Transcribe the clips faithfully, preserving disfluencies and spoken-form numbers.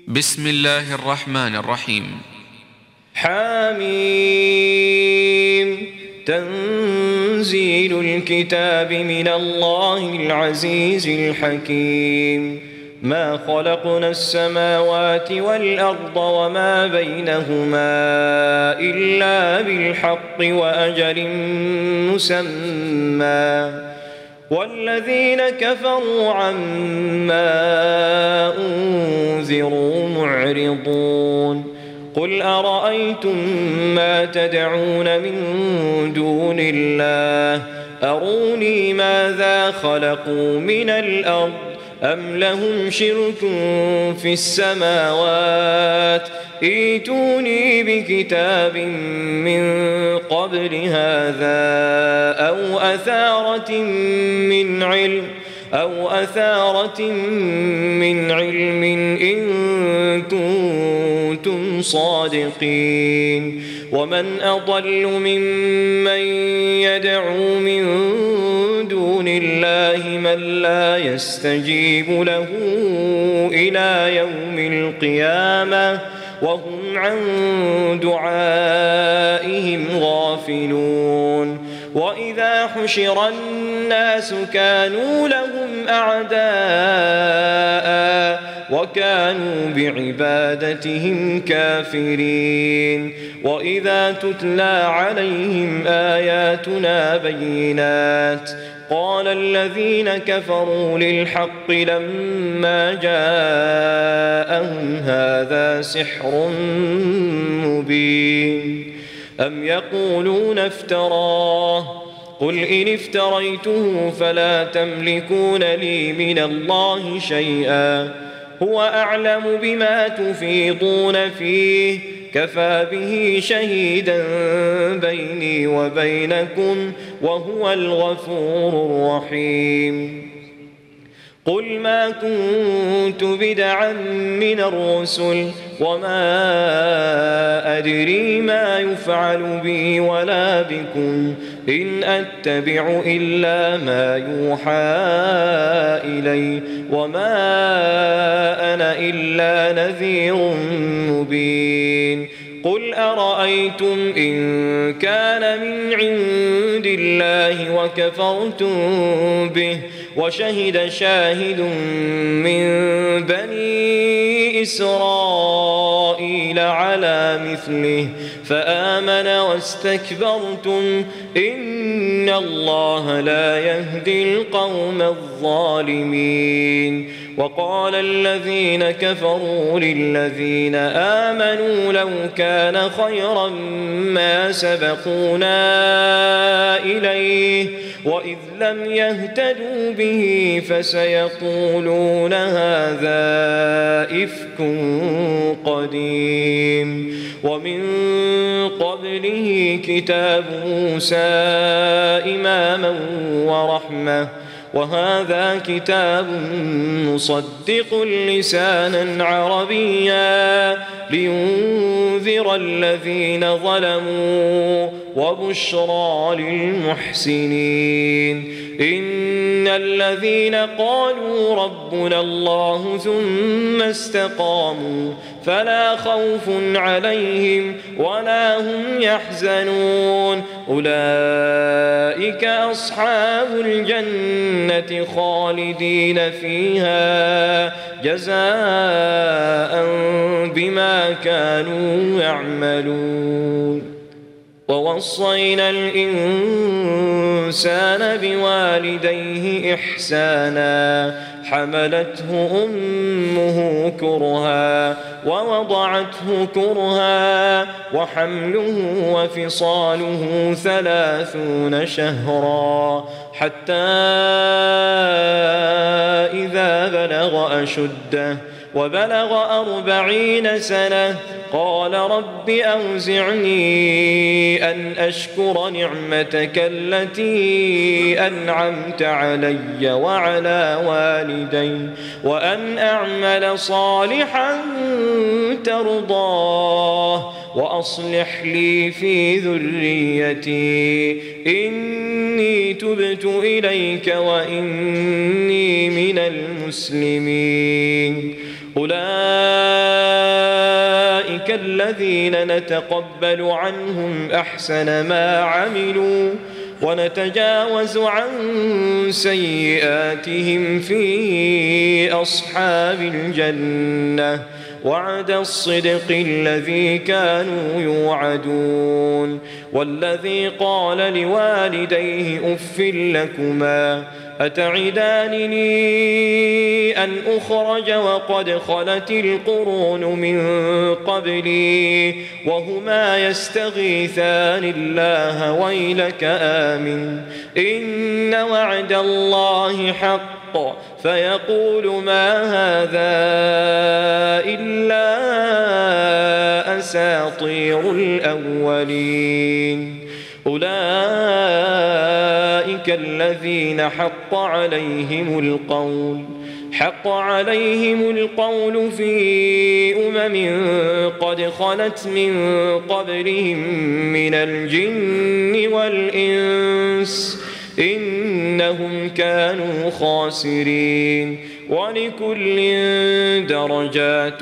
بسم الله الرحمن الرحيم. حميم. تنزيل الكتاب من الله العزيز الحكيم. ما خلقنا السماوات والأرض وما بينهما إلا بالحق وأجل مسمى، والذين كفروا عما أنذروا معرضون. قل أرأيتم ما تدعون من دون الله أروني ماذا خلقوا من الأرض أم لهم شرك في السماوات ائتوني بكتاب من قبل هذا أو أثارة من علم أو أثارة من علم إن كنتم صادقين. ومن أضل ممن يدعو من دون الله من لا يستجيب له إلى يوم القيامة وهم عن دعائهم غافلون. وإذا حشر الناس كانوا لهم أعداء وكانوا بعبادتهم كافرين. وإذا تتلى عليهم آياتنا بينات قال الذين كفروا للحق لما جاءهم هذا سحر مبين. أم يقولون افتراه قل إن افتريته فلا تملكون لي من الله شيئا هو أعلم بما تفيضون فيه كفى به شهيدا بيني وبينكم وهو الغفور الرحيم. قل ما كنت بدعا من الرسل وما أدري ما يفعل بي ولا بكم إن أتبع إلا ما يوحى إلي وما أنا إلا نذير مبين. قل أرأيتم إن كان من عند الله وكفرتم به وشهد شاهد من بني إسرائيل على مثله فآمن واستكبرتم إن الله لا يهدي القوم الظالمين. وقال الذين كفروا للذين آمنوا لو كان خيرا ما سبقونا إليه وإذ لم يهتدوا به فسيقولون هذا إفك قديم. ومن قبله كتاب موسى إماما ورحمة وهذا كتاب مصدق لسانا عربيا لينذر الذين ظلموا وبشرى للمحسنين. إن الذين قالوا ربنا الله ثم استقاموا فلا خوف عليهم ولا هم يحزنون أولئك أصحاب الجنة خالدين فيها جزاء بما كانوا يعملون. ووصينا الإنسان بوالديه إحسانا حملته أمه كرها ووضعته كرها وحمله وفصاله ثلاثون شهرا حتى إذا بلغ أشده وبلغ أربعين سنة قال رب أوزعني أن أشكر نعمتك التي أنعمت علي وعلى والدي وأن أعمل صالحا ترضاه وأصلح لي في ذريتي إني تبت إليك وإني من المسلمين. أولئك أولئك الذين نتقبل عنهم أحسن ما عملوا ونتجاوز عن سيئاتهم في أصحاب الجنة وعد الصدق الذي كانوا يوعدون. والذي قال لوالديه أف لكما أتعدانني أن أخرج وقد خلت القرون من قبلي وهما يستغيثان الله ويلك آمن إن وعد الله حق فيقول ما هذا إلا أساطير الأولين. أولئك الذين حق عليهم القول حق عليهم القول في أمم قد خلت من قبلهم من الجن والإنس إنهم كانوا خاسرين. ولكل درجات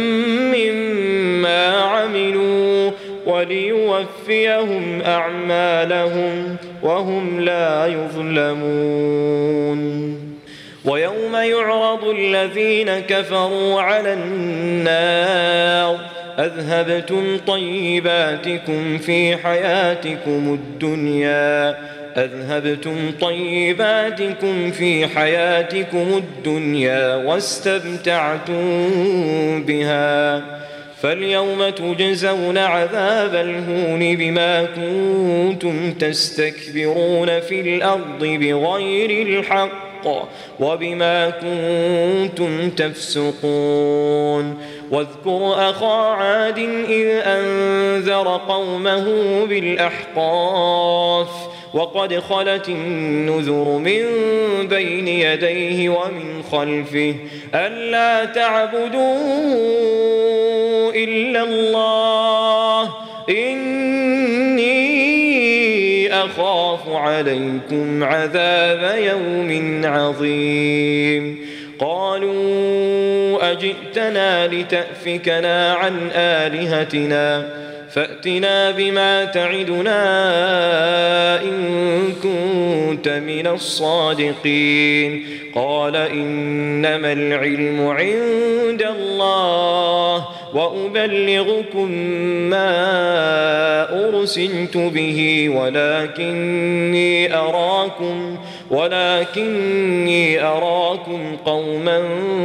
مما عملوا وليوفيهم أعمالهم وهم لا يظلمون. ويوم يعرض الذين كفروا على النار أذهبتم طيباتكم في حياتكم الدنيا أذهبتم طيباتكم في حياتكم الدنيا واستمتعتم بها فاليوم تجزون عذاب الهون بما كنتم تستكبرون في الأرض بغير الحق وبما كنتم تفسقون. واذكر أخا عاد إذ أنذر قومه بالأحقاف وقد خلت النذر من بين يديه ومن خلفه ألا تعبدوا إلا الله إني أخاف عليكم عذاب يوم عظيم. قالوا أجئتنا لتأفكنا عن آلهتنا فأتنا بما تعدنا إن كنت من الصادقين. قال إنما العلم عند الله وأبلغكم ما أرسلت به ولكني أراكم ولكني أراكم قوما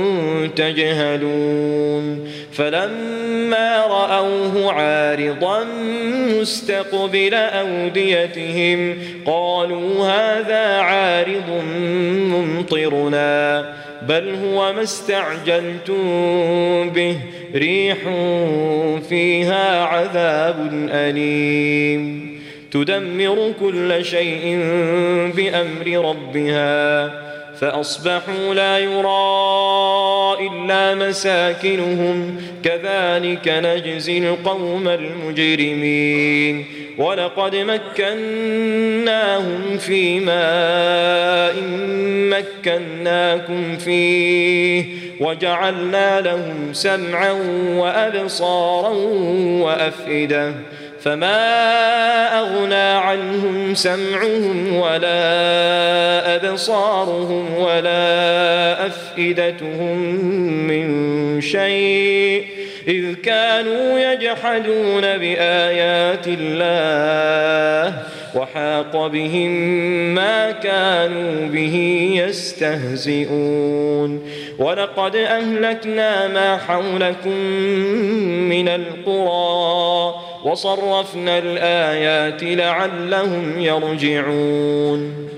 تجهلون. فلما رأوه عارضا مستقبل أوديتهم قالوا هذا عارض ممطرنا بل هو ما استعجلتم به ريح فيها عذاب أليم تدمر كل شيء بأمر ربها فأصبحوا لا يرى إلا مساكنهم كذلك نجزي القوم المجرمين. ولقد مكناهم في ماء مكناكم فيه وجعلنا لهم سمعا وأبصارا وأفئدة فما أغنى عنهم سمعهم ولا أبصارهم ولا أفئدتهم من شيء إذ كانوا يجحدون بآيات الله وحاق بهم ما كانوا به يستهزئون. ولقد أهلكنا ما حولكم من القرى وصرفنا الآيات لعلهم يرجعون.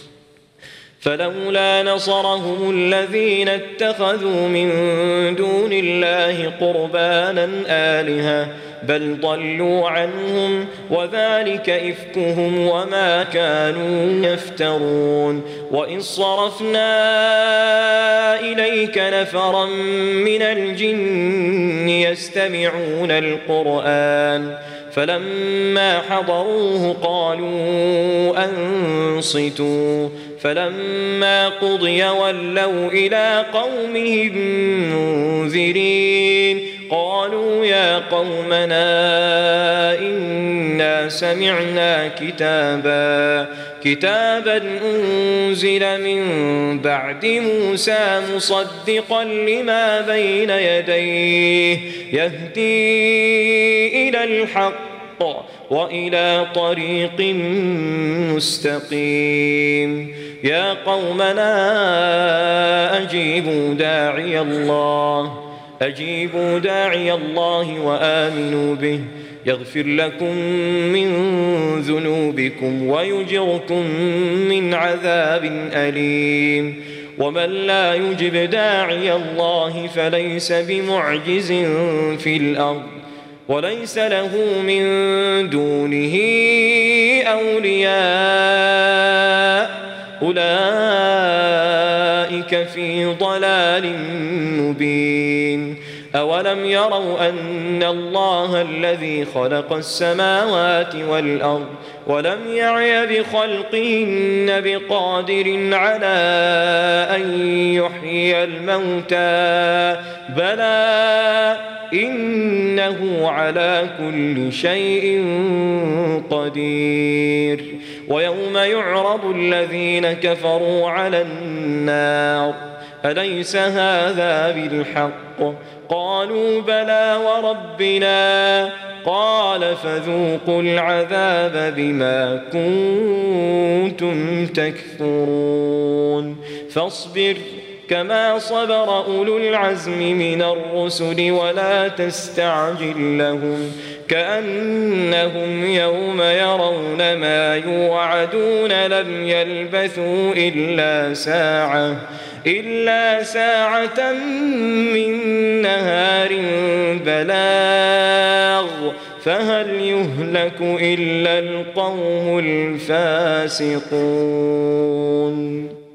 فلولا نصرهم الذين اتخذوا من دون الله قربانا آلهة بل ضلوا عنهم وذلك إفكهم وما كانوا يفترون. وإذ صرفنا إليك نفرا من الجن يستمعون القرآن فلما حضروه قالوا أنصتوا فلما قضي ولوا إلى قومهم منذرين. قالوا قالوا يا قومنا إنا سمعنا كتابا كتابا أنزل من بعد موسى مصدقا لما بين يديه يهدي إلى الحق وإلى طريق مستقيم يا قومنا أجيبوا داعي الله أجيبوا داعي الله وآمنوا به يغفر لكم من ذنوبكم ويجركم من عذاب أليم ومن لا يجب داعي الله فليس بمعجز في الأرض وليس له من دونه أولياء أولئك في ضلال مبين أولم يروا أن الله الذي خلق السماوات والأرض ولم يعي بخلقهن بقادر على أن يحيي الموتى بلى إنه على كل شيء قدير ويوم يعرض الذين كفروا على النار أليس هذا بالحق قالوا بلى وربنا قال فذوقوا العذاب بما كنتم تكفرون فاصبر كما صبر أولو العزم من الرسل ولا تستعجل لهم كأنهم يوم يرون ما يوعدون لم يلبثوا إلا ساعة إلا ساعة من نهار بلاغ فهل يهلك إلا القوم الفاسقون.